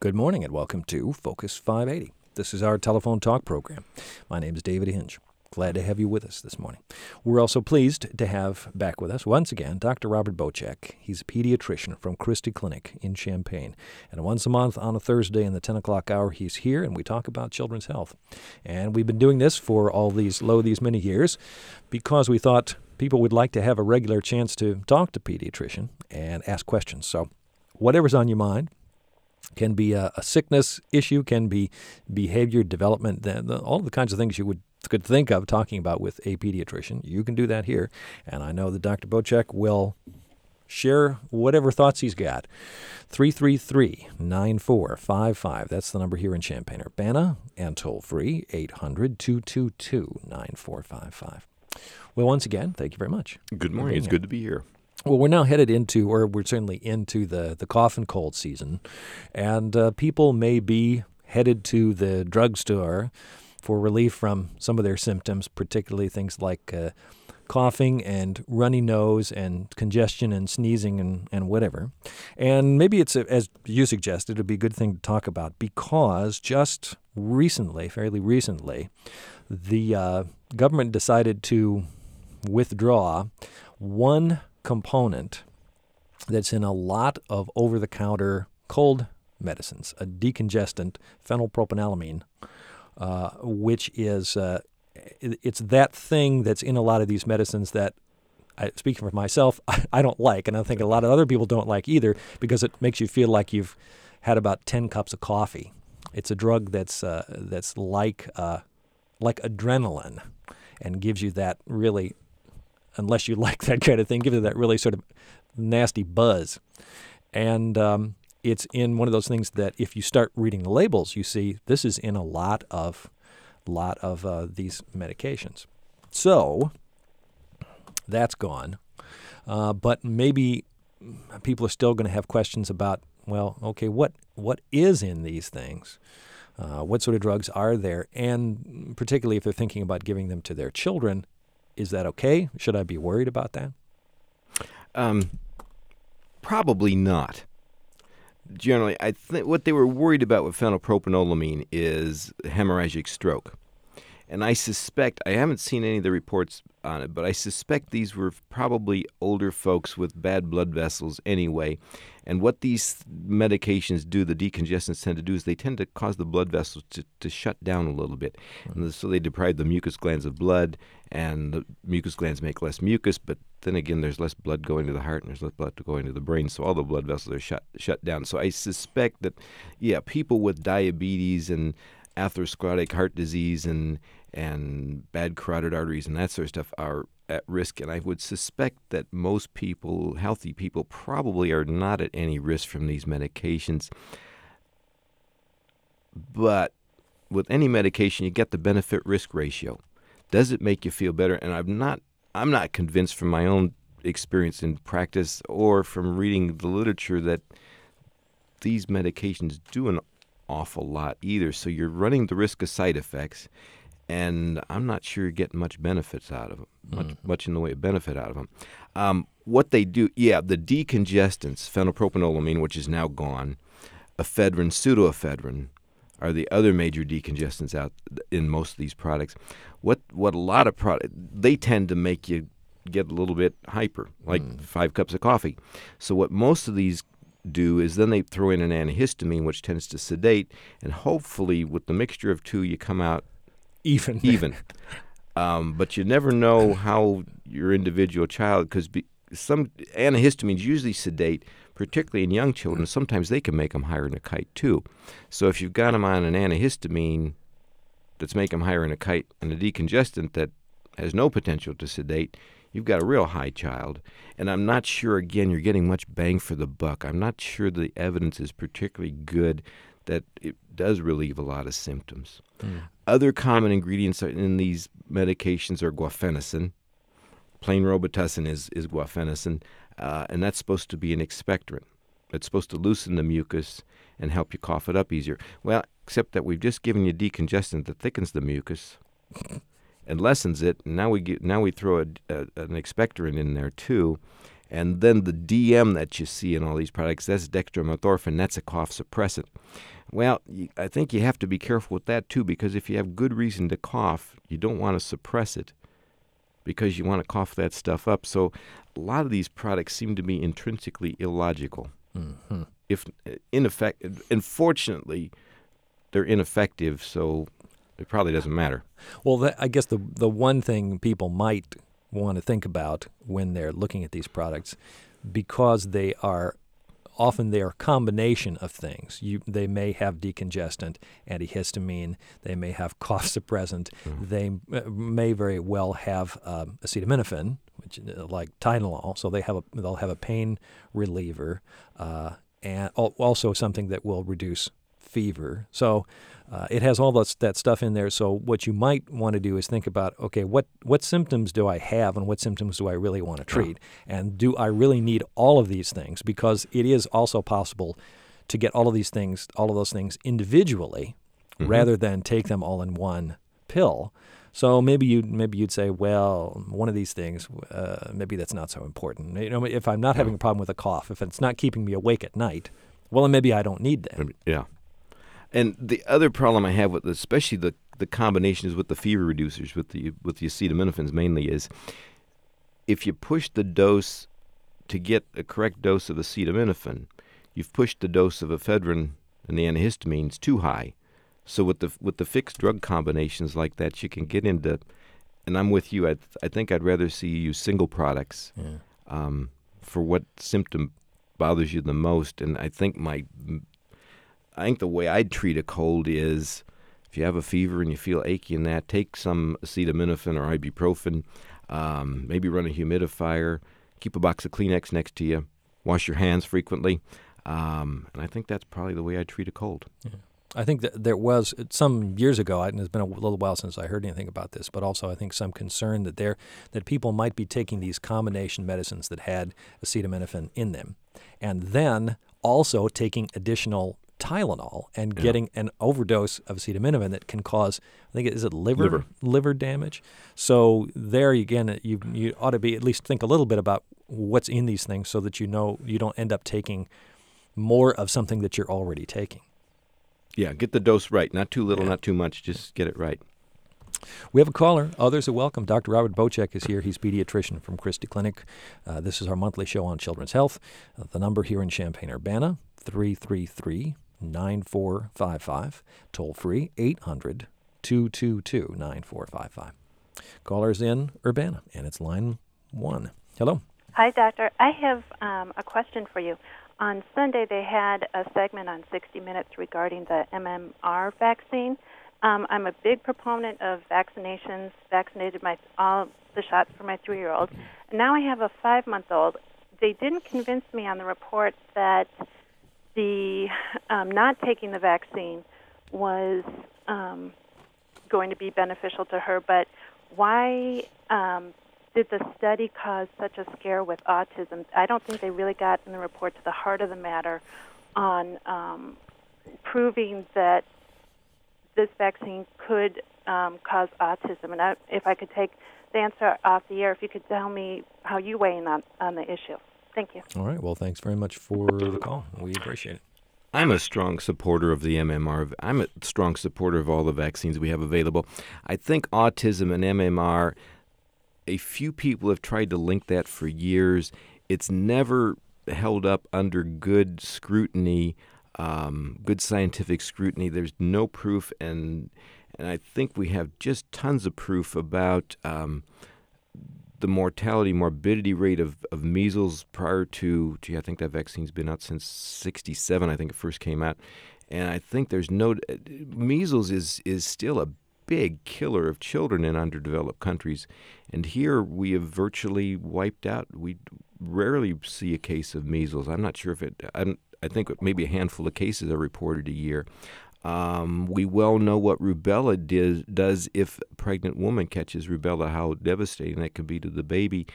Good morning and welcome to Focus 580. This is our telephone talk program. My name is David Hinge. Glad to have you with us this morning. We're also pleased to have back with us, once again, Dr. Robert Bocek. He's a pediatrician from Christie Clinic in Champaign. And once a month on a Thursday in the 10 o'clock hour, he's here and we talk about children's health. And we've been doing this for these many years because we thought people would like to have a regular chance to talk to a pediatrician and ask questions. So whatever's on your mind, can be a sickness issue, can be behavior development, all the kinds of things you could think of talking about with a pediatrician. You can do that here. And I know that Dr. Bocek will share whatever thoughts he's got. 333-9455. That's the number here in Champaign-Urbana. And toll-free, 800-222-9455. Well, once again, thank you very much. Good morning. It's good to be here. Well, we're now headed into, or we're certainly into the cough and cold season, and people may be headed to the drugstore for relief from some of their symptoms, particularly things like coughing and runny nose and congestion and sneezing and whatever. And maybe it's, as you suggested, it would be a good thing to talk about because just recently, fairly recently, the government decided to withdraw one component that's in a lot of over-the-counter cold medicines, a decongestant, phenylpropanolamine, which is it's that thing that's in a lot of these medicines that, speaking for myself, I don't like, and I think a lot of other people don't like either because it makes you feel like you've had about 10 cups of coffee. It's a drug that's like adrenaline and gives you that really, unless you like that kind of thing, gives you that really sort of nasty buzz. And it's in one of those things that if you start reading the labels, you see this is in a lot of these medications. So that's gone. But maybe people are still going to have questions about, well, okay, what is in these things? What sort of drugs are there? And particularly if they're thinking about giving them to their children, is that okay? Should I be worried about that? Probably not. Generally, I think what they were worried about with phenylpropanolamine is hemorrhagic stroke. And I suspect, I haven't seen any of the reports on it, but I suspect these were probably older folks with bad blood vessels anyway. And what these medications do, the decongestants tend to do, is they tend to cause the blood vessels to shut down a little bit. And so they deprive the mucous glands of blood, and the mucous glands make less mucus, but then again, there's less blood going to the heart and there's less blood going to the brain, so all the blood vessels are shut down. So I suspect that, people with diabetes and atherosclerotic heart disease and bad carotid arteries and that sort of stuff are at risk. And I would suspect that most people, healthy people, probably are not at any risk from these medications. But with any medication, you get the benefit-risk ratio. Does it make you feel better? And I'm not convinced from my own experience in practice or from reading the literature that these medications do an awful lot either. So you're running the risk of side effects, and I'm not sure you're getting much benefits out of them, much in the way of benefit out of them. What they do, the decongestants, phenylpropanolamine, which is now gone, ephedrine, pseudoephedrine, are the other major decongestants out in most of these products. What a lot of products, they tend to make you get a little bit hyper, like 5 cups of coffee. So what most of these do is then they throw in an antihistamine, which tends to sedate, and hopefully with the mixture of two, you come out even. But you never know how your individual child, because some antihistamines usually sedate, particularly in young children. Sometimes they can make them higher than a kite too. So if you've got them on an antihistamine that's making them higher than a kite and a decongestant that has no potential to sedate, you've got a real high child. And I'm not sure, again, you're getting much bang for the buck. I'm not sure the evidence is particularly good that it does relieve a lot of symptoms. Other common ingredients in these medications are guaifenesin. Plain Robitussin is guaifenesin, and that's supposed to be an expectorant. It's supposed to loosen the mucus and help you cough it up easier. Well, except that we've just given you decongestant that thickens the mucus and lessens it. And now we throw an expectorant in there too, And then the DM that you see in all these products, that's dextromethorphan. That's a cough suppressant. Well, I think you have to be careful with that, too, because if you have good reason to cough, you don't want to suppress it because you want to cough that stuff up. So a lot of these products seem to be intrinsically illogical. Mm-hmm. If ineffective, unfortunately, they're ineffective, so it probably doesn't matter. Well, I guess the one thing people might want to think about when they're looking at these products, because they are a combination of things. They may have decongestant, antihistamine. They may have cough suppressant. They may very well have acetaminophen, which like Tylenol. So they'll have a pain reliever, and also something that will reduce fever. So it has all that stuff in there. So what you might want to do is think about, okay, what symptoms do I have and what symptoms do I really want to treat? And do I really need all of these things? Because it is also possible to get all of those things individually rather than take them all in one pill. So maybe you'd say, well, one of these things, maybe that's not so important. If I'm not having a problem with a cough, if it's not keeping me awake at night, well, then maybe I don't need that. Yeah. And the other problem I have with especially the combinations with the fever reducers, with the acetaminophen mainly, is if you push the dose to get a correct dose of acetaminophen, you've pushed the dose of ephedrine and the antihistamines too high. So with the fixed drug combinations like that, you can get into, and I'm with you. I think I'd rather see you use single products for what symptom bothers you the most. And I think the way I'd treat a cold is, if you have a fever and you feel achy in that, take some acetaminophen or ibuprofen, maybe run a humidifier, keep a box of Kleenex next to you, wash your hands frequently, and I think that's probably the way I'd treat a cold. Yeah. I think that there was some years ago, and it's been a little while since I heard anything about this, but also I think some concern that people might be taking these combination medicines that had acetaminophen in them, and then also taking additional Tylenol and getting an overdose of acetaminophen that can cause, I think, is it liver damage? So there again, you ought to at least think a little bit about what's in these things so that you don't end up taking more of something that you're already taking. Yeah, get the dose right. Not too little, not too much. Just get it right. We have a caller. Others are welcome. Dr. Robert Bocek is here. He's a pediatrician from Christie Clinic. This is our monthly show on children's health. The number here in Champaign-Urbana, 333-9455. Toll free, 800-222-9455. Callers in Urbana, and it's line 1. Hello. Hi, doctor. I have a question for you. On Sunday, they had a segment on 60 Minutes regarding the MMR vaccine. I'm a big proponent of vaccinations, vaccinated all the shots for my 3-year-old. And now I have a 5-month-old. They didn't convince me on the report that the not taking the vaccine was going to be beneficial to her, but why did the study cause such a scare with autism? I don't think they really got in the report to the heart of the matter on proving that this vaccine could cause autism. And if I could take the answer off the air, if you could tell me how you weigh in on the issue. Thank you. All right. Well, thanks very much for the call. We appreciate it. I'm a strong supporter of the MMR. I'm a strong supporter of all the vaccines we have available. I think autism and MMR, a few people have tried to link that for years. It's never held up under good scrutiny, good scientific scrutiny. There's no proof, and I think we have just tons of proof about the morbidity rate of measles prior to, I think that vaccine's been out since 1967, I think it first came out. And I think measles is still a big killer of children in underdeveloped countries. And here we have virtually wiped out. We rarely see a case of measles. I'm not sure if I think maybe a handful of cases are reported a year. We well know what rubella does if a pregnant woman catches rubella, how devastating that can be to the baby.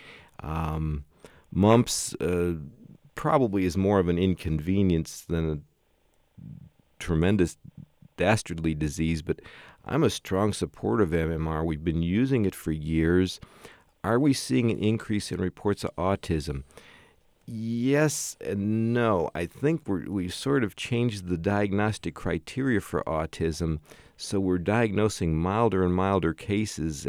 Mumps probably is more of an inconvenience than a tremendous dastardly disease, but I'm a strong supporter of MMR. We've been using it for years. Are we seeing an increase in reports of autism? Yes and no. I think we've sort of changed the diagnostic criteria for autism, so we're diagnosing milder and milder cases,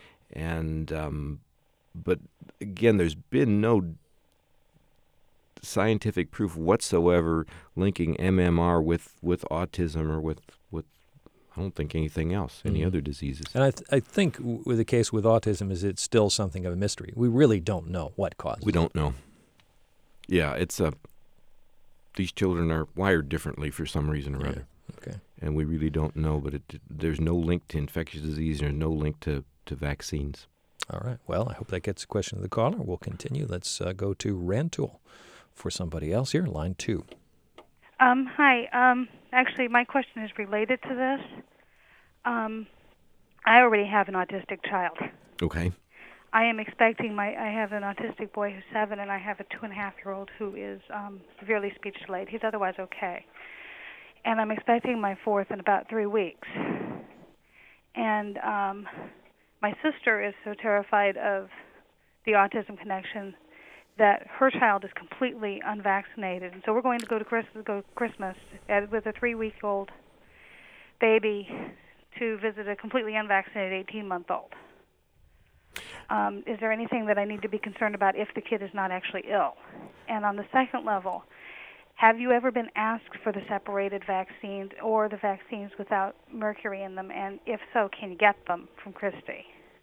but again, there's been no scientific proof whatsoever linking MMR with autism or with I don't think anything else, any other diseases. And I think with the case with autism is it's still something of a mystery. We really don't know what causes it. We don't know. Yeah, it's these children are wired differently for some reason or other. Okay. And we really don't know, but there's no link to infectious disease, there's no link to vaccines. All right. Well, I hope that gets a question to the caller. We'll continue. Let's go to Rantoul for somebody else here, line 2. Hi. Actually, my question is related to this. I already have an autistic child. Okay. I am expecting I have an autistic boy who's 7, and I have a 2.5-year-old who is severely speech delayed. He's otherwise okay. And I'm expecting my 4th in about 3 weeks. And my sister is so terrified of the autism connection that her child is completely unvaccinated. And so we're going to go to Christmas with a 3-week-old baby to visit a completely unvaccinated 18-month-old. Is there anything that I need to be concerned about if the kid is not actually ill? And on the second level, have you ever been asked for the separated vaccines or the vaccines without mercury in them? And if so, can you get them from Christie?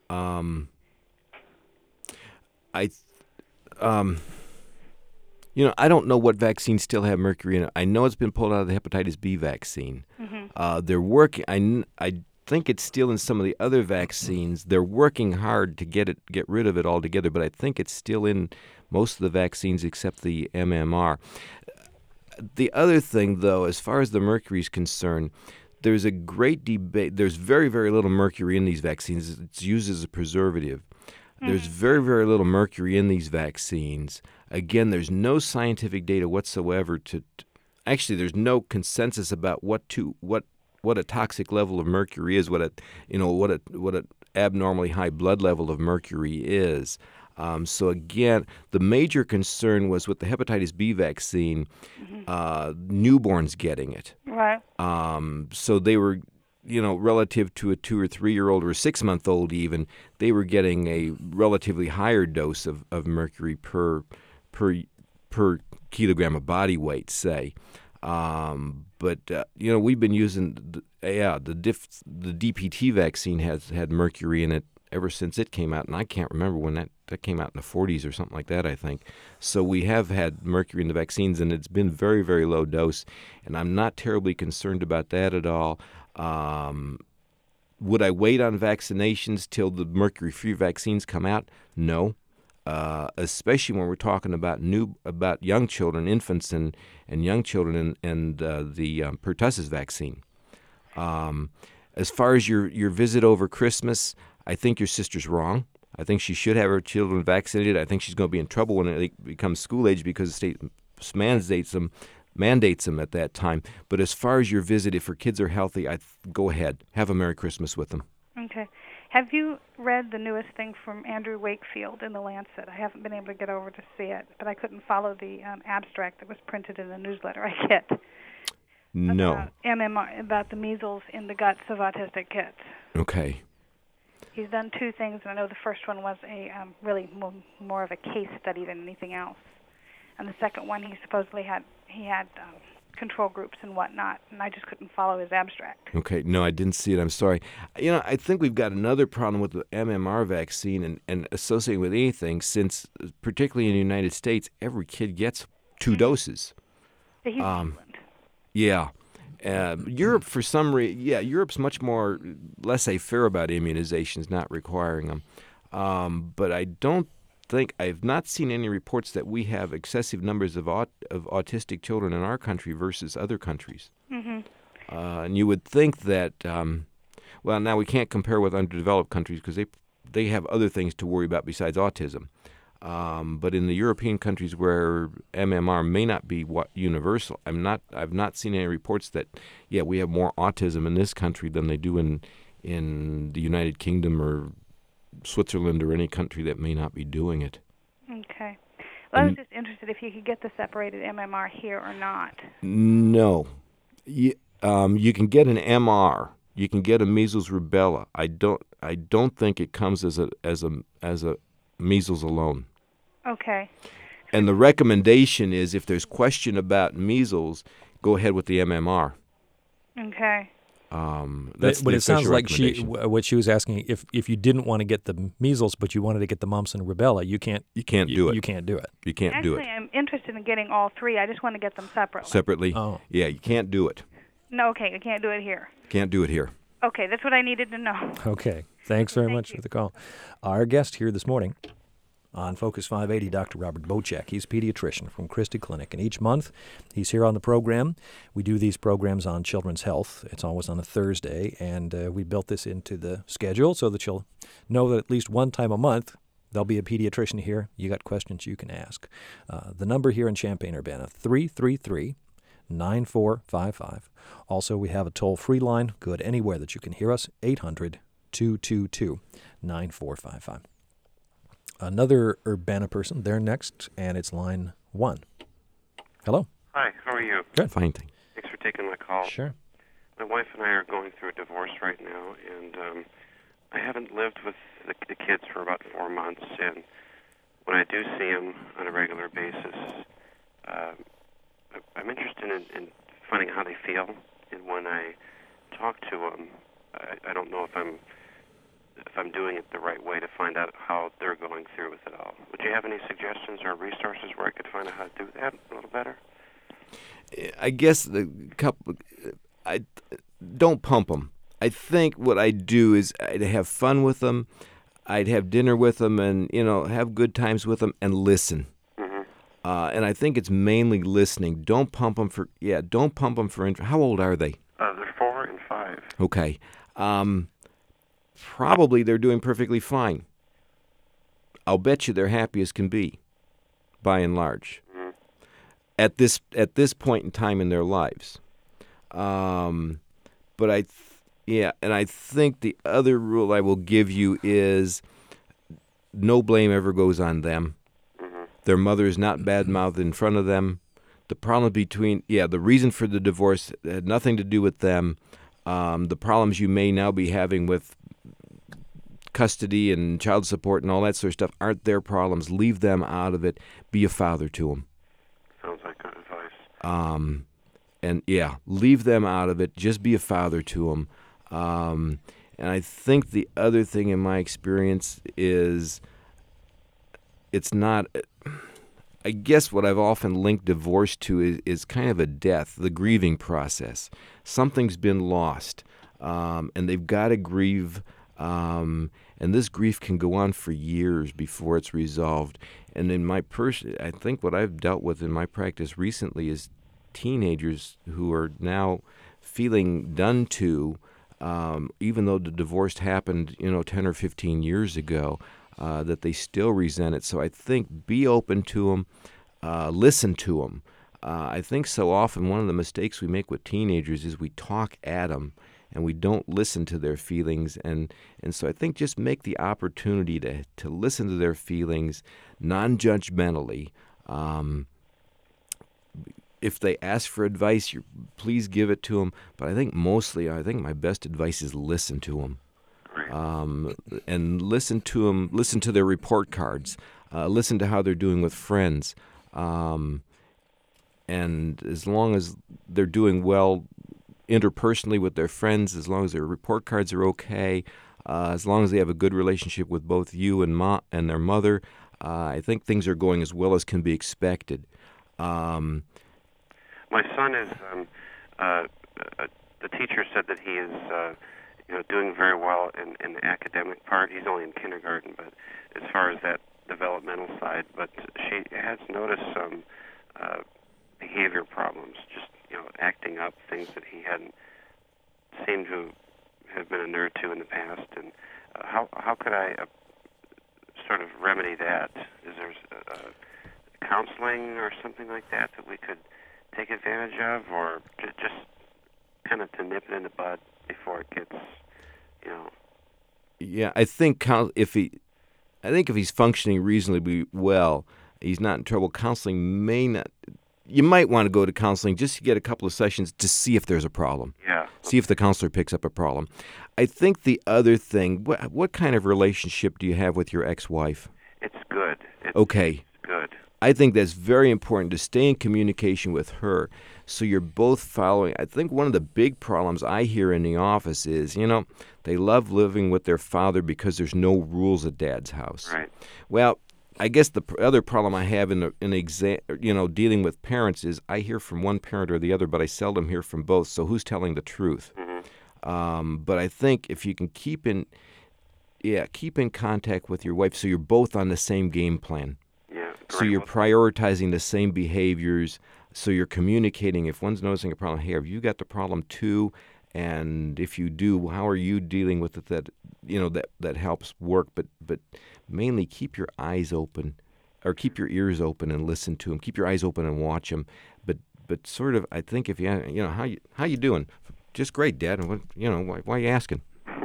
I don't know what vaccines still have mercury in it. I know it's been pulled out of the hepatitis B vaccine. Mm-hmm. They're working. I think it's still in some of the other vaccines. They're working hard to get rid of it altogether, but I think it's still in most of the vaccines except the MMR. The other thing, though, as far as the mercury is concerned, there's a great debate. There's very, very little mercury in these vaccines. It's used as a preservative. There's very, very little mercury in these vaccines. Again, there's no scientific data whatsoever actually, there's no consensus about what a toxic level of mercury is, what an abnormally high blood level of mercury is. So again, the major concern was with the hepatitis B vaccine, newborns getting it. Right. So they were, relative to a 2 or 3-year-old or a 6-month-old even, they were getting a relatively higher dose of mercury per kilogram of body weight, say. But we've been using the DPT vaccine has had mercury in it ever since it came out, and I can't remember when that came out in the 40s or something like that, I think. So we have had mercury in the vaccines, and it's been very, very low dose, and I'm not terribly concerned about that at all. Would I wait on vaccinations till the mercury-free vaccines come out? No. Especially when we're talking about young children, infants and young children, and the pertussis vaccine. As far as your visit over Christmas, I think your sister's wrong. I think she should have her children vaccinated. I think she's going to be in trouble when it becomes school age because the state mandates them at that time. But as far as your visit, if her kids are healthy, go ahead. Have a Merry Christmas with them. Okay. Have you read the newest thing from Andrew Wakefield in The Lancet? I haven't been able to get over to see it, but I couldn't follow the abstract that was printed in the newsletter I get. No. About MMR, about the measles in the guts of autistic kids. Okay. He's done 2 things, and I know the first one was a really more of a case study than anything else. And the second one, he supposedly had control groups and whatnot, and I just couldn't follow his abstract. Okay, no, I didn't see it. I'm sorry. I think we've got another problem with the MMR vaccine and associating with anything, since particularly in the United States, every kid gets 2 doses. He's England. Yeah. Europe, for some reason, Europe's much more laissez-faire about immunizations, not requiring them. But I don't think I've not seen any reports that we have excessive numbers of autistic children in our country versus other countries. Mm-hmm. And you would think that, now we can't compare with underdeveloped countries because they have other things to worry about besides autism. But in the European countries where MMR may not be universal, I've not seen any reports that we have more autism in this country than they do in the United Kingdom or Switzerland or any country that may not be doing it. Okay. I was just interested if you could get the separated MMR here or not. No. You can get an MR. You can get a measles rubella. I don't think it comes as a measles alone. Okay. And the recommendation is, if there's question about measles, go ahead with the MMR. Okay. That's but the it sounds official like recommendation. what she was asking, if you didn't want to get the measles but you wanted to get the mumps and rubella, you can't do it. You can't do it. You can't do it. Actually, I'm interested in getting all three. I just want to get them separately. Separately? Oh. Yeah, you can't do it. No, okay, I can't do it here. Can't do it here. Okay, that's what I needed to know. Okay. Thanks very much you. for the call. Our guest here this morning on Focus 580, Dr. Robert Bocek. He's a pediatrician from Christie Clinic, and each month he's here on the program. We do these programs on children's health. It's always on a Thursday, and we built this into the schedule so that you'll know that at least one time a month there'll be a pediatrician here. You got questions you can ask. The number here in Champaign-Urbana, 333-9455. Also, we have a toll-free line, good anywhere that you can hear us, 800-222-9455. Another Urbana person, they're next, and it's line 1. Hello. Hi, how are you? Good. Fine thing. Thanks for taking my call. Sure. My wife and I are going through a divorce right now, and I haven't lived with the kids for about 4 months, and when I do see them on a regular basis, I'm interested in finding how they feel, and when I talk to them, I don't know if I'm doing it the right way to find out how they're going through with it all. Would you have any suggestions or resources where I could find out how to do that a little better? I guess I don't pump them. I think what I'd do is I'd have fun with them. I'd have dinner with them and, have good times with them and listen. Mm-hmm. And I think it's mainly listening. Don't pump them for how old are they? They're 4 and 5. Okay. Probably they're doing perfectly fine. I'll bet you they're happy as can be, by and large, at this point in time in their lives. But I think the other rule I will give you is no blame ever goes on them. Mm-hmm. Their mother is not bad-mouthed in front of them. The problem the reason for the divorce had nothing to do with them. The problems you may now be having with custody and child support and all that sort of stuff aren't their problems. Leave them out of it. Be a father to them. Sounds like good advice. Leave them out of it. Just be a father to them. And I think the other thing in my experience is it's not. I guess what I've often linked divorce to is kind of a death, the grieving process. Something's been lost, and they've got to grieve. And this grief can go on for years before it's resolved. And in I think what I've dealt with in my practice recently is teenagers who are now feeling done to, even though the divorce happened, 10 or 15 years ago, that they still resent it. So I think be open to them, listen to them. I think so often one of the mistakes we make with teenagers is we talk at them and we don't listen to their feelings. And so I think just make the opportunity to listen to their feelings non-judgmentally. If they ask for advice, please give it to them. But I think my best advice is listen to them. And listen to them, listen to their report cards, listen to how they're doing with friends. And as long as they're doing well interpersonally with their friends, as long as their report cards are okay, as long as they have a good relationship with both you and their mother, I think things are going as well as can be expected. My son is, the teacher said that he is, doing very well in the academic part. He's only in kindergarten, but as far as that developmental side, but she has noticed some behavior problems, just acting up, things that he hadn't seemed to have been inured to in the past. And how could I sort of remedy that? Is there counseling or something like that we could take advantage of, or just kind of to nip it in the bud before it gets, Yeah, I think if he's functioning reasonably well, he's not in trouble. Counseling may not. You might want to go to counseling just to get a couple of sessions to see if there's a problem. Yeah. See if the counselor picks up a problem. I think the other thing, what kind of relationship do you have with your ex-wife? It's good. Okay. It's good. I think that's very important to stay in communication with her so you're both following. I think one of the big problems I hear in the office is, they love living with their father because there's no rules at Dad's house. Right. Well, I guess the other problem I have in dealing with parents is I hear from one parent or the other, but I seldom hear from both. So who's telling the truth? Mm-hmm. But I think if you can keep in contact with your wife, so you're both on the same game plan. Yeah. So you're prioritizing the same behaviors. So you're communicating. If one's noticing a problem, hey, have you got the problem too? And if you do, how are you dealing with it? That helps work. But mainly keep your eyes open, or keep your ears open and listen to them. Keep your eyes open and watch them. But sort of, I think if how you doing? Just great, Dad. And why are you asking?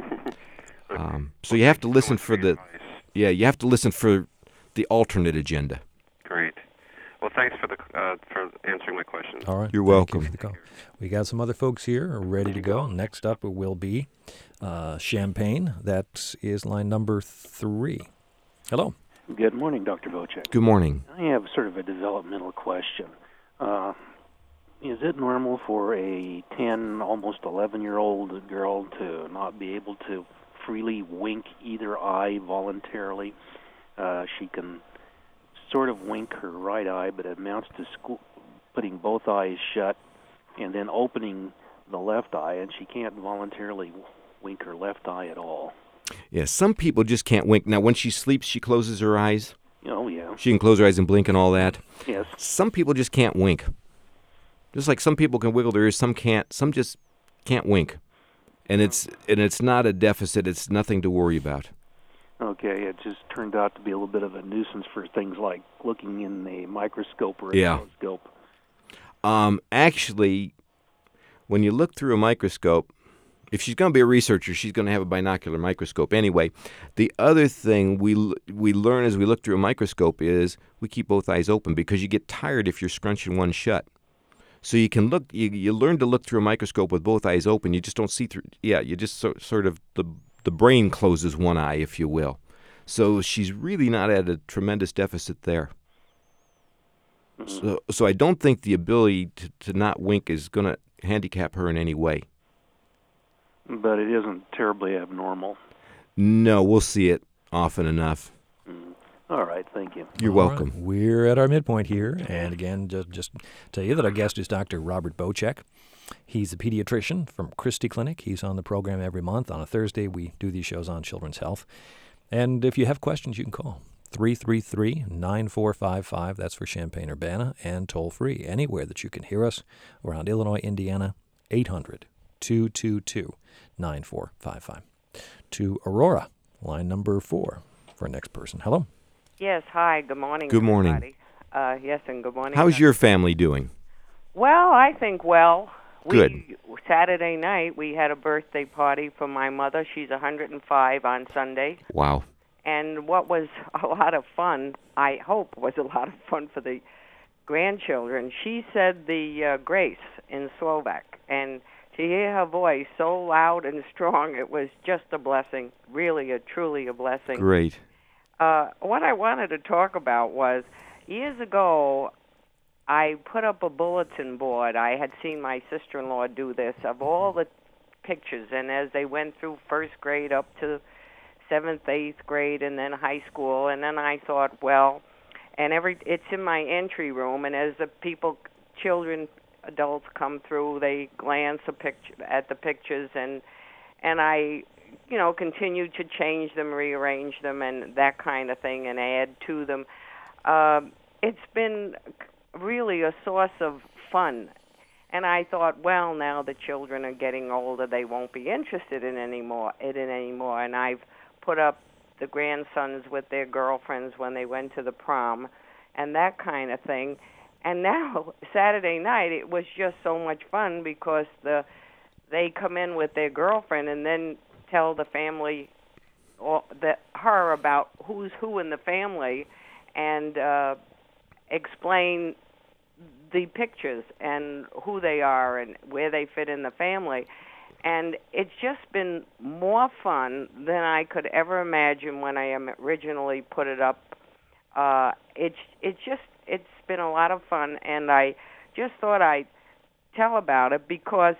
So you have to listen for you have to listen for the alternate agenda. Great. Well, thanks for answering my question. All right. You're Thank welcome. you for the call. We got some other folks here ready to go. Next up will be Champaign. That is line number 3. Hello. Good morning, Dr. Vocek. Good morning. I have sort of a developmental question. Is it normal for a 10, almost 11-year-old girl to not be able to freely wink either eye voluntarily? She can sort of wink her right eye, but it amounts to putting both eyes shut and then opening the left eye, and she can't voluntarily wink her left eye at all. Yeah, some people just can't wink. Now, when she sleeps, she closes her eyes. Oh, yeah. She can close her eyes and blink and all that. Yes. Some people just can't wink. Just like some people can wiggle their ears, some can't. Some just can't wink. And it's not a deficit. It's nothing to worry about. Okay, it just turned out to be a little bit of a nuisance for things like looking in a microscope or a telescope. Actually, when you look through a microscope, if she's going to be a researcher, she's going to have a binocular microscope anyway. The other thing we learn as we look through a microscope is we keep both eyes open because you get tired if you're scrunching one shut. So you can look. You learn to look through a microscope with both eyes open. You just don't see through. Yeah, you just sort of the brain closes one eye, if you will. So she's really not at a tremendous deficit there. So I don't think the ability to not wink is going to handicap her in any way. But it isn't terribly abnormal. No, we'll see it often enough. All right, thank you. You're welcome. Right. We're at our midpoint here. And again, just tell you that our guest is Dr. Robert Vocek. He's a pediatrician from Christie Clinic. He's on the program every month. On a Thursday, we do these shows on children's health. And if you have questions, you can call 333-9455. That's for Champaign-Urbana. And toll-free anywhere that you can hear us around Illinois, Indiana, 800-222-9455. To Aurora, line number 4 for our next person. Hello. Yes, hi, good morning, Good morning. everybody. Yes, and good morning. How's your family doing? Well, I think well. Good. Saturday night, we had a birthday party for my mother. She's 105 on Sunday. Wow. And what was a lot of fun, I hope was a lot of fun for the grandchildren, she said the grace in Slovak. And to hear her voice so loud and strong, it was just a blessing, really, truly a blessing. Great. What I wanted to talk about was, years ago, I put up a bulletin board. I had seen my sister-in-law do this, of all the pictures, and as they went through first grade up to 7th, 8th grade, and then high school, and then I thought, well, and it's in my entry room, and as the children, adults come through, they glance at the pictures, and I continued to change them, rearrange them, and that kind of thing, and add to them. It's been really a source of fun. And I thought, well, now the children are getting older, they won't be interested in it anymore. And I've put up the grandsons with their girlfriends when they went to the prom and that kind of thing. And now, Saturday night, it was just so much fun because they come in with their girlfriend and then tell the family, her about who's who in the family, and explain the pictures and who they are and where they fit in the family. And it's just been more fun than I could ever imagine when I originally put it up. It's been a lot of fun, and I just thought I'd tell about it because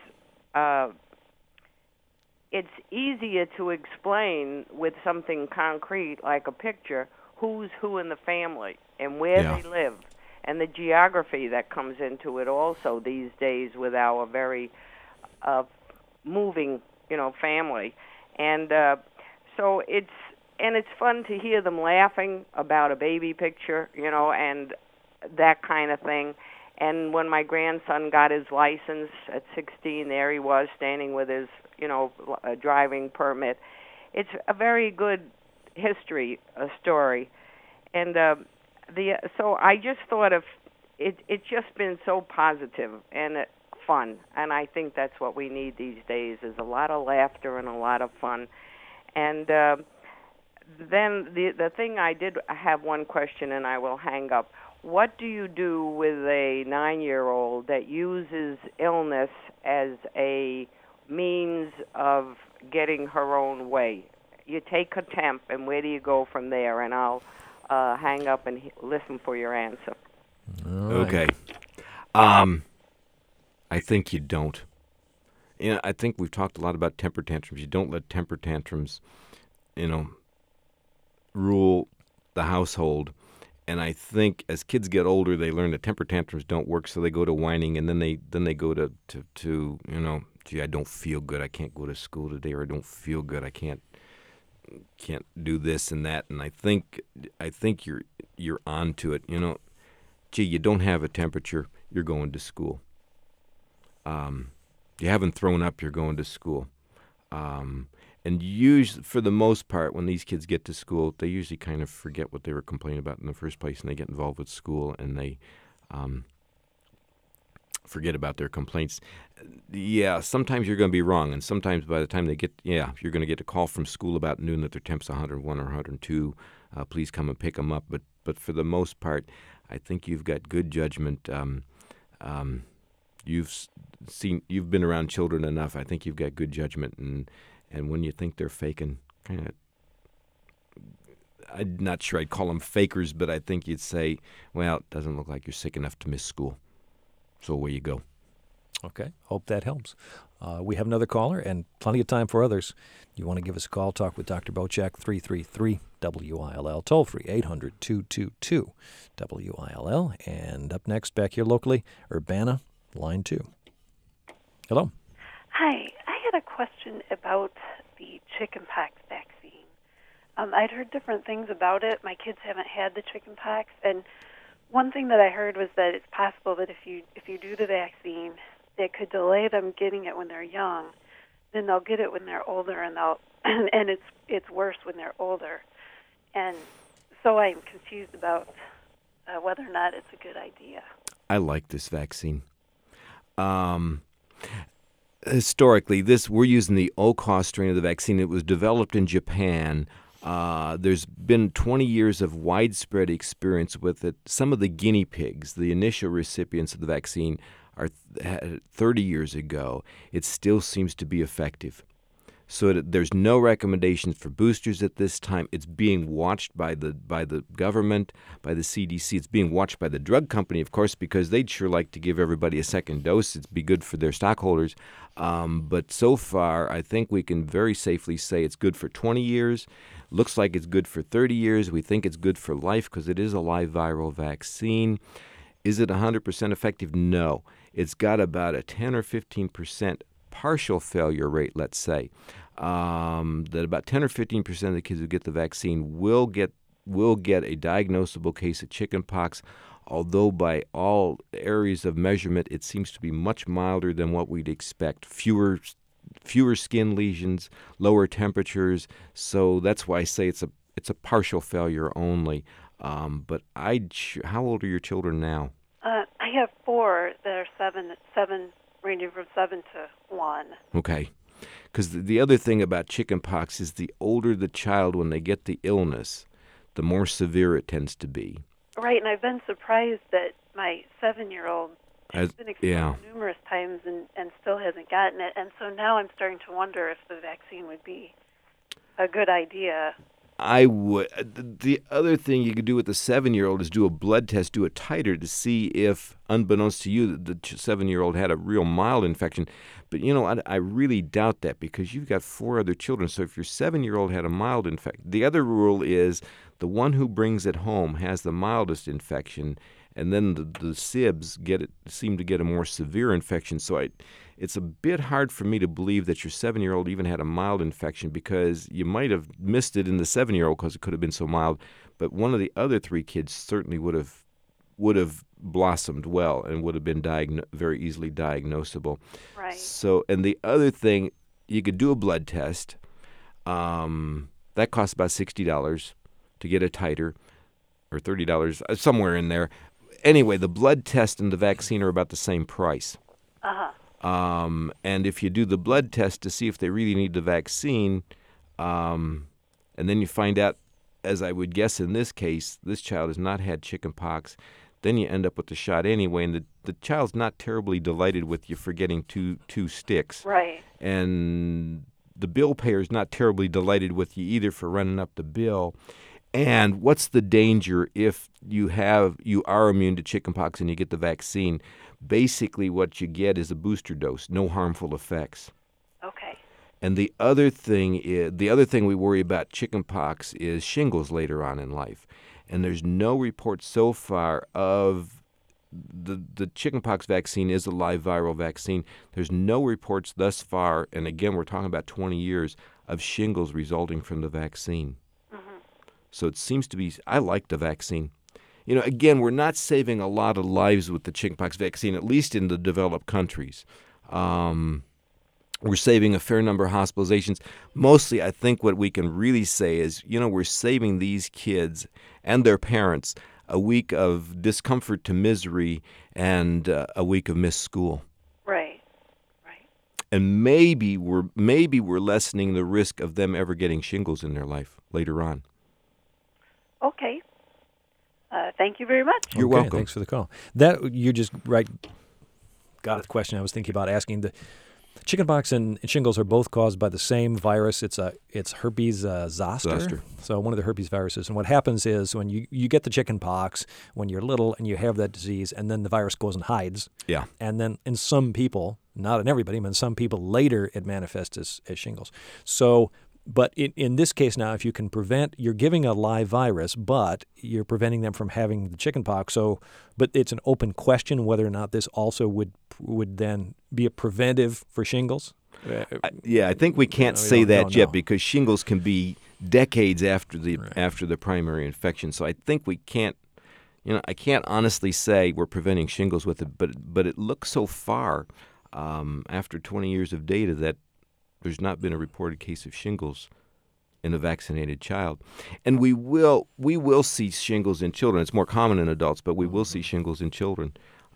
it's easier to explain with something concrete like a picture who's who in the family and where they live, and the geography that comes into it also these days with our very moving, family. And so it's fun to hear them laughing about a baby picture, and that kind of thing. And when my grandson got his license at 16, there he was standing with his, driving permit. It's a very good history, a story. And so I just thought of it's just been so positive and fun, and I think that's what we need these days, is a lot of laughter and a lot of fun. And then the thing I did have one question, and I will hang up. What do you do with a 9-year-old that uses illness as a means of getting her own way? You take a temp, and where do you go from there? And I'll hang up and listen for your answer. Okay. I think you don't. I think we've talked a lot about temper tantrums. You don't let temper tantrums, rule the household. And I think as kids get older, they learn that temper tantrums don't work, so they go to whining, and then they go to gee, I don't feel good. I can't go to school today, or I don't feel good. I can't do this and that. And I think you're onto it. Gee, you don't have a temperature, you're going to school. You haven't thrown up, you're going to school. And usually, for the most part, when these kids get to school, they usually kind of forget what they were complaining about in the first place, and they get involved with school, and they forget about their complaints. Yeah, sometimes you're going to be wrong, and sometimes by the time they get, you're going to get a call from school about noon that their temp's 101 or 102. Please come and pick them up. But for the most part, I think you've got good judgment. You've been around children enough. I think you've got good judgment, and when you think they're faking, kind of, I'm not sure I'd call them fakers, but I think you'd say, well, it doesn't look like you're sick enough to miss school. So away you go. Okay, hope that helps. We have another caller and plenty of time for others. You want to give us a call, talk with Dr. Bochek, 333-WILL, toll free, 800-222-WILL. And up next, back here locally, Urbana, line 2. Hello. Hi, I had a question about the chickenpox vaccine. I'd heard different things about it. My kids haven't had the chickenpox, and one thing that I heard was that it's possible that if you do the vaccine, it could delay them getting it when they're young. Then they'll get it when they're older, and it's worse when they're older. And so I'm confused about whether or not it's a good idea. I like this vaccine. Historically, we're using the Oka strain of the vaccine. It was developed in Japan. There's been 20 years of widespread experience with it. Some of the guinea pigs, the initial recipients of the vaccine, are 30 years ago. It still seems to be effective. So there's no recommendations for boosters at this time. It's being watched by the government, by the CDC. It's being watched by the drug company, of course, because they'd sure like to give everybody a second dose. It'd be good for their stockholders. But so far, I think we can very safely say it's good for 20 years. Looks like it's good for 30 years. We think it's good for life because it is a live viral vaccine. Is it 100% effective? No. It's got about a 10 or 15% partial failure rate, let's say. That about 10 or 15% of the kids who get the vaccine will get a diagnosable case of chickenpox, although by all areas of measurement, it seems to be much milder than what we'd expect. Fewer skin lesions, lower temperatures. So that's why I say it's a partial failure only. But how old are your children now? I have 4 that are 7, ranging from 7 to 1. Okay. Because the other thing about chickenpox is the older the child when they get the illness, the more severe it tends to be. Right, and I've been surprised that my 7-year-old has been exposed numerous times and still hasn't gotten it. And so now I'm starting to wonder if the vaccine would be a good idea. I would. The other thing you could do with the 7-year-old is do a blood test, do a titer to see if, unbeknownst to you, the 7-year-old had a real mild infection. But, I really doubt that because you've got 4 other children. So if your 7-year-old had a mild infection, the other rule is the one who brings it home has the mildest infection, and then the sibs seem to get a more severe infection. So it's a bit hard for me to believe that your 7-year-old even had a mild infection because you might have missed it in the 7-year-old because it could have been so mild. But one of the other 3 kids certainly would have blossomed well and would have been very easily diagnosable. Right. So, and the other thing, you could do a blood test. That costs about $60 to get a titer, or $30, somewhere in there. Anyway, the blood test and the vaccine are about the same price. And if you do the blood test to see if they really need the vaccine, and then you find out, as I would guess in this case, this child has not had chicken pox, then you end up with the shot anyway, and the child's not terribly delighted with you for getting two sticks. Right. And the bill payer's not terribly delighted with you either for running up the bill. And what's the danger if you are immune to chickenpox and you get the vaccine? Basically, what you get is a booster dose, no harmful effects. Okay. And the other thing we worry about chickenpox is shingles later on in life. And there's no report so far of the chickenpox vaccine is a live viral vaccine. There's no reports thus far, and again, we're talking about 20 years, of shingles resulting from the vaccine. So it seems to be, I like the vaccine. Again, we're not saving a lot of lives with the chickenpox vaccine, at least in the developed countries. We're saving a fair number of hospitalizations. Mostly, I think what we can really say is, we're saving these kids and their parents a week of discomfort to misery and a week of missed school. Right. And maybe we're lessening the risk of them ever getting shingles in their life later on. Okay. Thank you very much. You're welcome. Thanks for the call. That you just got at the question I was thinking about asking. The chickenpox and shingles are both caused by the same virus. It's herpes zoster. So one of the herpes viruses. And what happens is when you get the chickenpox when you're little and you have that disease, and then the virus goes and hides. Yeah. And then in some people, not in everybody, but in some people later it manifests as shingles. So. But in this case now, if you can prevent, you're giving a live virus, but you're preventing them from having the chickenpox. But it's an open question whether or not this also would then be a preventive for shingles. I think we can't say that yet because shingles can be decades after the primary infection. So I think we can't. I can't honestly say we're preventing shingles with it, but it looks so far after 20 years of data that there's not been a reported case of shingles in a vaccinated child. And we will see shingles in children. It's more common in adults, but we will see shingles in children.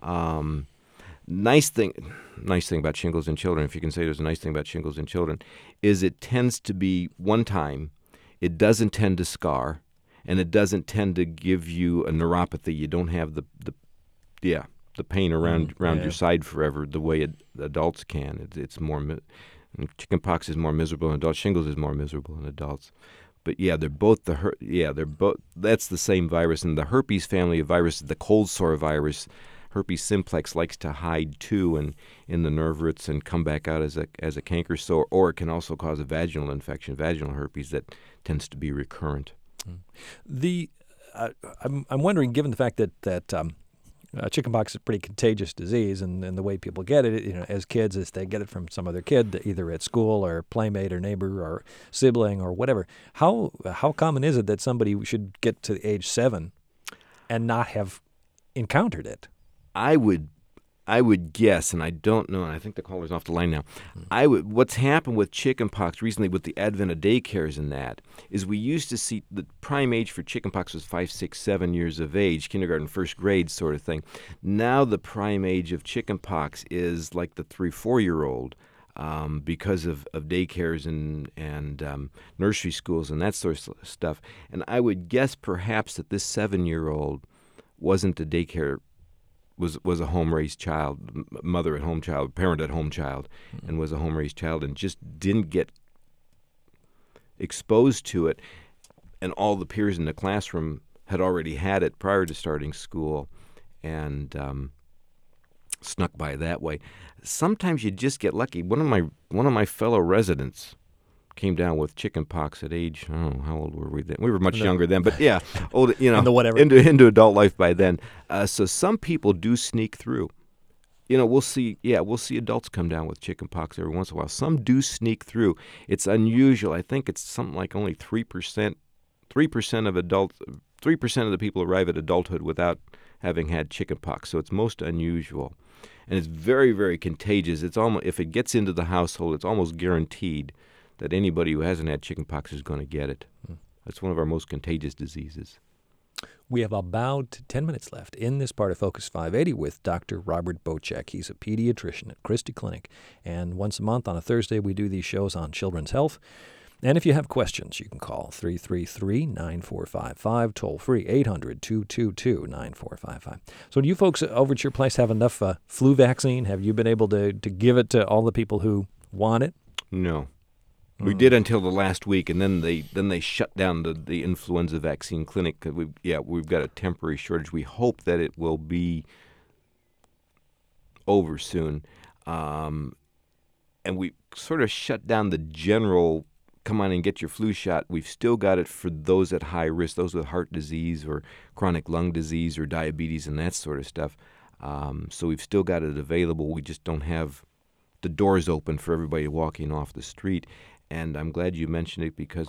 Nice thing about shingles in children, if you can say there's a nice thing about shingles in children, is it tends to be one time. It doesn't tend to scar, and it doesn't tend to give you a neuropathy. You don't have the pain around your side forever the way adults can. It's more. Chickenpox is more miserable in adults. Shingles is more miserable in adults. But they're both that's the same virus. And the herpes family of viruses, the cold sore virus, herpes simplex, likes to hide too in the nerve roots and come back out as a canker sore, or it can also cause a vaginal infection, vaginal herpes that tends to be recurrent. I'm wondering, given the fact that chickenpox is a pretty contagious disease, and the way people get it, as kids, is they get it from some other kid, either at school or playmate or neighbor or sibling or whatever. How common is it that somebody should get to age 7 and not have encountered it? I would guess, and I don't know, and I think the caller's off the line now. What's happened with chickenpox recently with the advent of daycares and that is we used to see the prime age for chickenpox was 5, 6, 7 years of age, kindergarten, first grade sort of thing. Now the prime age of chickenpox is like the 3, 4-year-old because of daycares and nursery schools and that sort of stuff. And I would guess perhaps that this 7-year-old wasn't a daycare, was a home-raised child, mother at home child, parent at home child, and was a home-raised child, and just didn't get exposed to it, and all the peers in the classroom had already had it prior to starting school, and snuck by that way. Sometimes you just get lucky. One of my fellow residents came down with chicken pox at age, how old were we then? We were much younger then, but yeah, old, into adult life by then. So some people do sneak through. We'll see adults come down with chicken pox every once in a while. Some do sneak through. It's unusual. I think it's something like only 3% of the people arrive at adulthood without having had chicken pox. So it's most unusual. And it's very, very contagious. It's almost, if it gets into the household, it's almost guaranteed that anybody who hasn't had chicken pox is going to get it. That's one of our most contagious diseases. We have about 10 minutes left in this part of Focus 580 with Dr. Robert Bocek. He's a pediatrician at Christie Clinic. And once a month on a Thursday, we do these shows on children's health. And if you have questions, you can call 333-9455, toll-free 800-222-9455. So do you folks over at your place have enough flu vaccine? Have you been able to give it to all the people who want it? No. We did until the last week, and then they shut down the influenza vaccine clinic. We've got a temporary shortage. We hope that it will be over soon. And we sort of shut down the general come on and get your flu shot. We've still got it for those at high risk, those with heart disease or chronic lung disease or diabetes and that sort of stuff. So we've still got it available. We just don't have the doors open for everybody walking off the street. And I'm glad you mentioned it because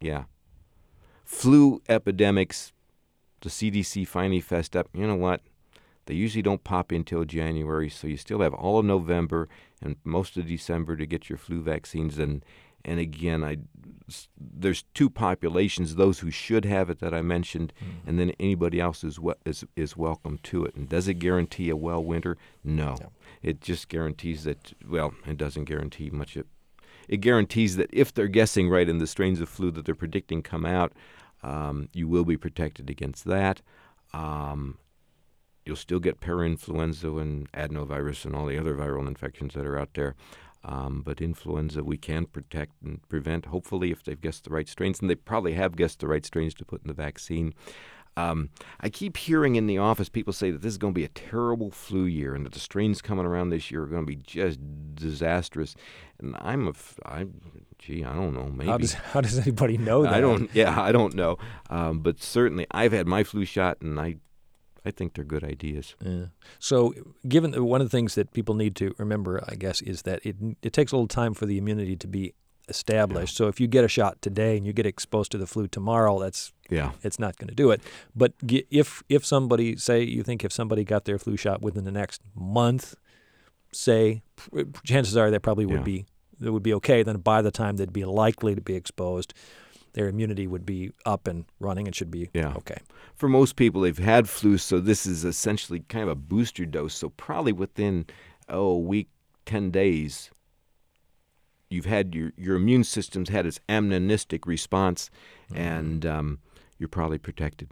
flu epidemics, the CDC finally fessed up. You know what? They usually don't pop until January, so you still have all of November and most of December to get your flu vaccines. And again, there's two populations: those who should have it that I mentioned, and then anybody else is welcome to it. And does it guarantee a well winter? No. It just guarantees that. Well, it doesn't guarantee much. It guarantees that if they're guessing right in the strains of flu that they're predicting come out, you will be protected against that. You'll still get parainfluenza and adenovirus and all the other viral infections that are out there. But influenza we can protect and prevent, hopefully, if they've guessed the right strains. And they probably have guessed the right strains to put in the vaccine. I keep hearing in the office people say that this is going to be a terrible flu year and that the strains coming around this year are going to be just disastrous. And I don't know. Maybe. How does anybody know that? I don't know. But certainly I've had my flu shot, and I think they're good ideas. Yeah. So given one of the things that people need to remember, I guess, is that it takes a little time for the immunity to be established. So if you get a shot today and you get exposed to the flu tomorrow, it's not going to do it. But if somebody, say you think if somebody got their flu shot within the next month, say, chances are they probably would be okay. Then by the time they'd be likely to be exposed, their immunity would be up and running and should be okay. For most people, they've had flu, so this is essentially kind of a booster dose. So probably within a week, 10 days, you've had your immune system's had its amnestic response, and you're probably protected.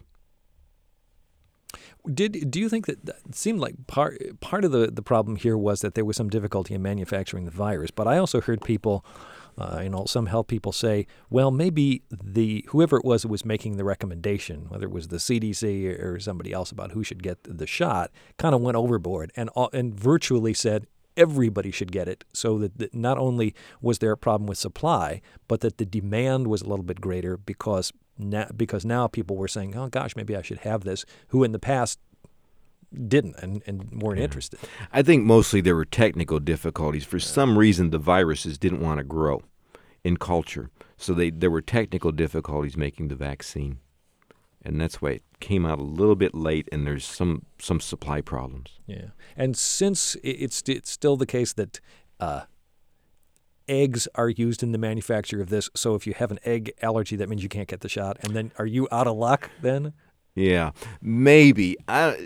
Do you think that it seemed like part of the problem here was that there was some difficulty in manufacturing the virus? But I also heard people, some health people say, well, maybe whoever it was making the recommendation, whether it was the CDC or somebody else about who should get the shot, kind of went overboard and virtually said everybody should get it, so that not only was there a problem with supply, but that the demand was a little bit greater because now people were saying, oh gosh, maybe I should have this, who in the past didn't and weren't interested. I think mostly there were technical difficulties. For some reason, the viruses didn't want to grow in culture, so there were technical difficulties making the vaccine. And that's why it came out a little bit late, and there's some supply problems. Yeah, and since it's still the case that eggs are used in the manufacture of this, so if you have an egg allergy, that means you can't get the shot. And then are you out of luck then? Yeah, maybe. And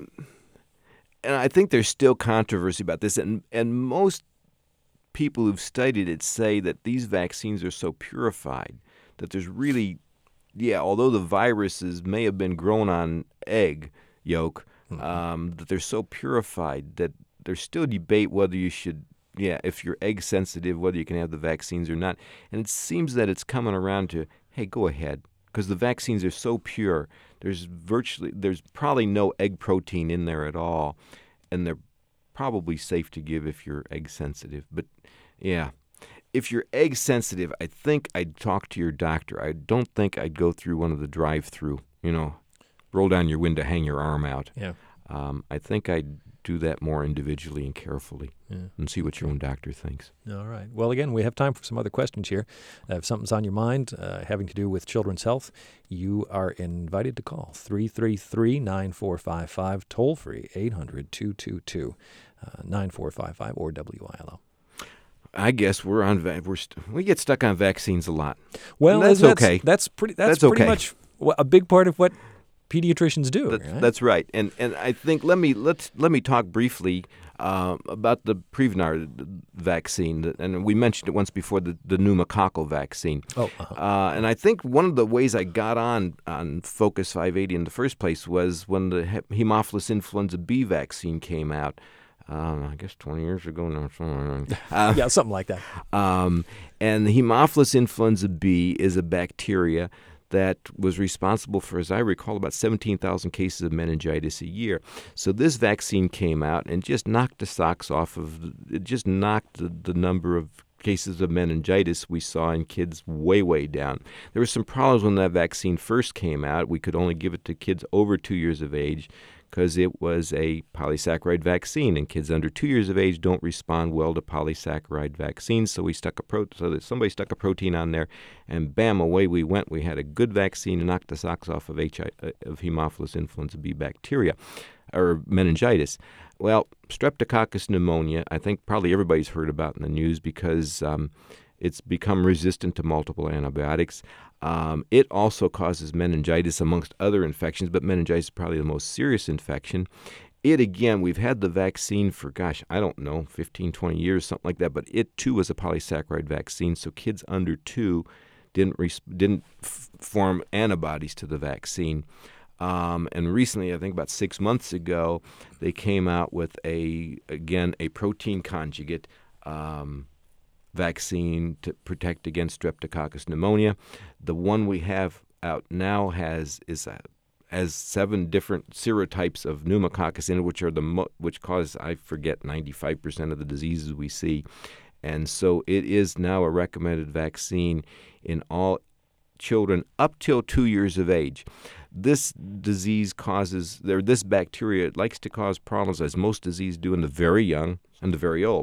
I think there's still controversy about this, and most people who've studied it say that these vaccines are so purified that there's really... Yeah, although the viruses may have been grown on egg, yolk, that they're so purified that there's still debate whether you should, if you're egg sensitive, whether you can have the vaccines or not. And it seems that it's coming around to, hey, go ahead, because the vaccines are so pure. There's probably no egg protein in there at all, and they're probably safe to give if you're egg sensitive. But yeah, if you're egg sensitive, I think I'd talk to your doctor. I don't think I'd go through one of the drive-through, roll down your window, hang your arm out. Yeah. I think I'd do that more individually and carefully and see what your own doctor thinks. All right. Well, again, we have time for some other questions here. If something's on your mind having to do with children's health, you are invited to call 333-9455, toll-free 800-222-9455 or WILO. I guess we get stuck on vaccines a lot. Well, and that's okay. That's pretty okay. much a big part of what pediatricians do. That's right. And I think let me talk briefly about the Prevnar vaccine, and we mentioned it once before, the pneumococcal vaccine. And I think one of the ways I got on Focus 580 in the first place was when the Haemophilus influenza B vaccine came out. I guess 20 years ago now. Yeah, something like that. And the Haemophilus influenza B is a bacteria that was responsible for, as I recall, about 17,000 cases of meningitis a year. So this vaccine came out and just knocked the socks off it just knocked the number of cases of meningitis we saw in kids way, way down. There were some problems when that vaccine first came out. We could only give it to kids over 2 years of age because it was a polysaccharide vaccine, and kids under 2 years of age don't respond well to polysaccharide vaccines. So somebody stuck a protein on there, and bam, away we went. We had a good vaccine and knocked the socks off of Haemophilus influenza B bacteria or meningitis. Well, Streptococcus pneumonia, I think probably everybody's heard about in the news because it's become resistant to multiple antibiotics. It also causes meningitis amongst other infections, but meningitis is probably the most serious infection. We've had the vaccine for, 15, 20 years, something like that, but it too was a polysaccharide vaccine, so kids under 2 didn't form antibodies to the vaccine. And recently, I think about 6 months ago, they came out with a protein conjugate vaccine to protect against Streptococcus pneumonia. The one we have out now has 7 different serotypes of pneumococcus in it, which cause, I forget, 95% of the diseases we see. And so it is now a recommended vaccine in all children up till 2 years of age. This bacteria likes to cause problems, as most diseases do, in the very young and the very old.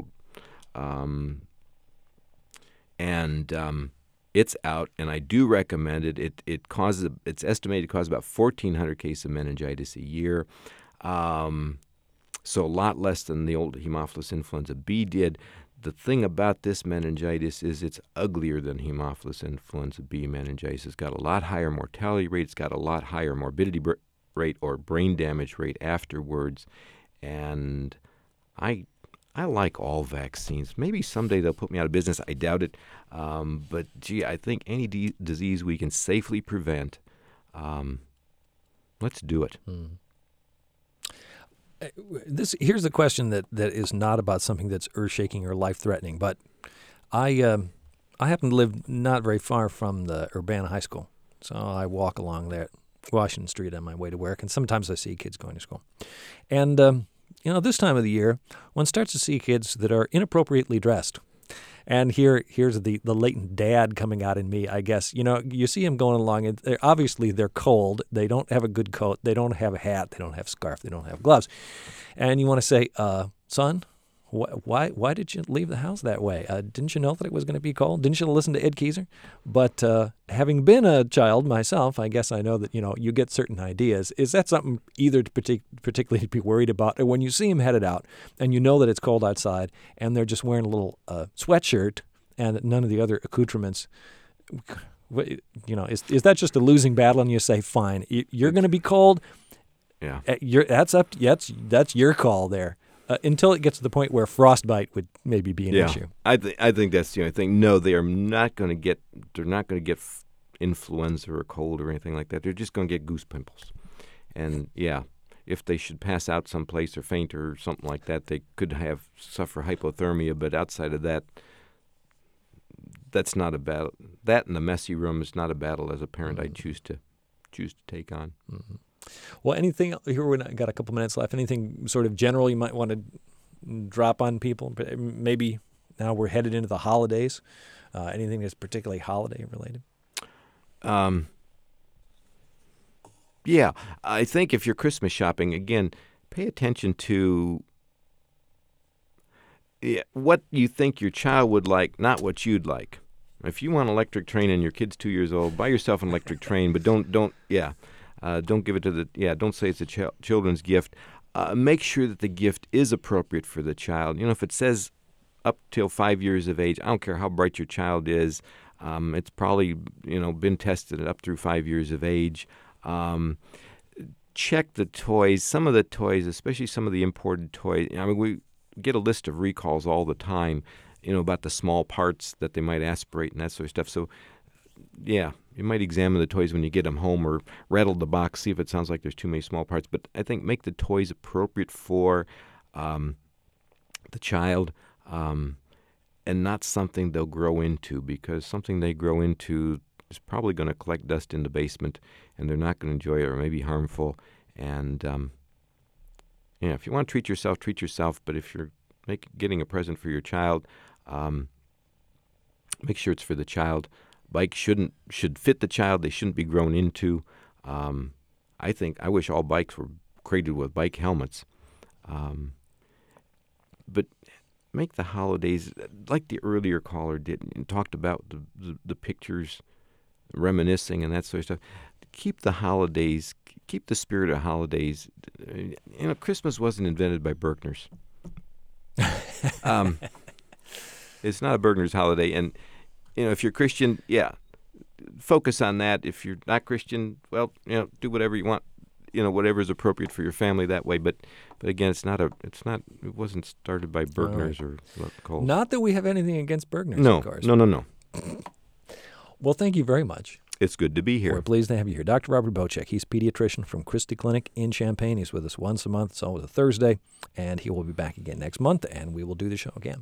It's out, and I do recommend it. It's estimated to cause about 1,400 cases of meningitis a year, so a lot less than the old Haemophilus influenza B did. The thing about this meningitis is it's uglier than Haemophilus influenza B meningitis. It's got a lot higher mortality rate. It's got a lot higher morbidity rate or brain damage rate afterwards, and I like all vaccines. Maybe someday they'll put me out of business. I doubt it. But, I think any disease we can safely prevent, let's do it. Here's a question that is not about something that's earth-shaking or life-threatening, but I happen to live not very far from the Urbana High School. So I walk along there, Washington Street, on my way to work, and sometimes I see kids going to school. And this time of the year, one starts to see kids that are inappropriately dressed. And here's the latent dad coming out in me, I guess. You see them going along, and obviously they're cold. They don't have a good coat. They don't have a hat. They don't have a scarf. They don't have gloves. And you want to say, son, why did you leave the house that way? Didn't you know that it was going to be cold? Didn't you listen to Ed Kaiser? But having been a child myself, I guess I know that, you get certain ideas. Is that something either to particularly to be worried about? Or when you see them headed out and you know that it's cold outside and they're just wearing a little sweatshirt and none of the other accoutrements, is that just a losing battle and you say, fine, you're going to be cold? Yeah. That's your call there. Until it gets to the point where frostbite would maybe be an issue. I think that's the only thing. No, they are not going to get. They're not going to get influenza or cold or anything like that. They're just going to get goose pimples, and if they should pass out someplace or faint or something like that, they could suffer hypothermia. But outside of that, that's not a battle. That in the messy room is not a battle as a parent I'd choose to take on. Mm-hmm. Well, anything here? We got a couple minutes left. Anything sort of general you might want to drop on people? Maybe now we're headed into the holidays. Anything that's particularly holiday related? Yeah, I think if you're Christmas shopping, again, pay attention to what you think your child would like, not what you'd like. If you want an electric train and your kid's 2 years old, buy yourself an electric train, but don't give it to don't say it's a children's gift. Make sure that the gift is appropriate for the child. If it says up till 5 years of age, I don't care how bright your child is. It's probably been tested up through 5 years of age. Check the toys. Some of the toys, especially some of the imported toys. We get a list of recalls all the time. About the small parts that they might aspirate and that sort of stuff. So, yeah, you might examine the toys when you get them home or rattle the box, see if it sounds like there's too many small parts. But I think make the toys appropriate for the child and not something they'll grow into, because something they grow into is probably going to collect dust in the basement and they're not going to enjoy it or may be harmful. And, if you want to treat yourself. But if you're getting a present for your child, make sure it's for the child. Bikes should fit the child. They shouldn't be grown into. I wish all bikes were created with bike helmets. But make the holidays, like the earlier caller did, and talked about the pictures, reminiscing and that sort of stuff. Keep the holidays, keep the spirit of holidays. Christmas wasn't invented by Berkner's. It's not a Berkner's holiday, and if you're Christian, focus on that. If you're not Christian, well, do whatever you want, whatever is appropriate for your family that way. But again, it wasn't started by Berkner's or Kohl's. Not that we have anything against Berkner's, no, of course. No. Well, thank you very much. It's good to be here. We're pleased to have you here. Dr. Robert Bocek, he's a pediatrician from Christie Clinic in Champaign. He's with us once a month. It's always a Thursday, and he will be back again next month, and we will do the show again.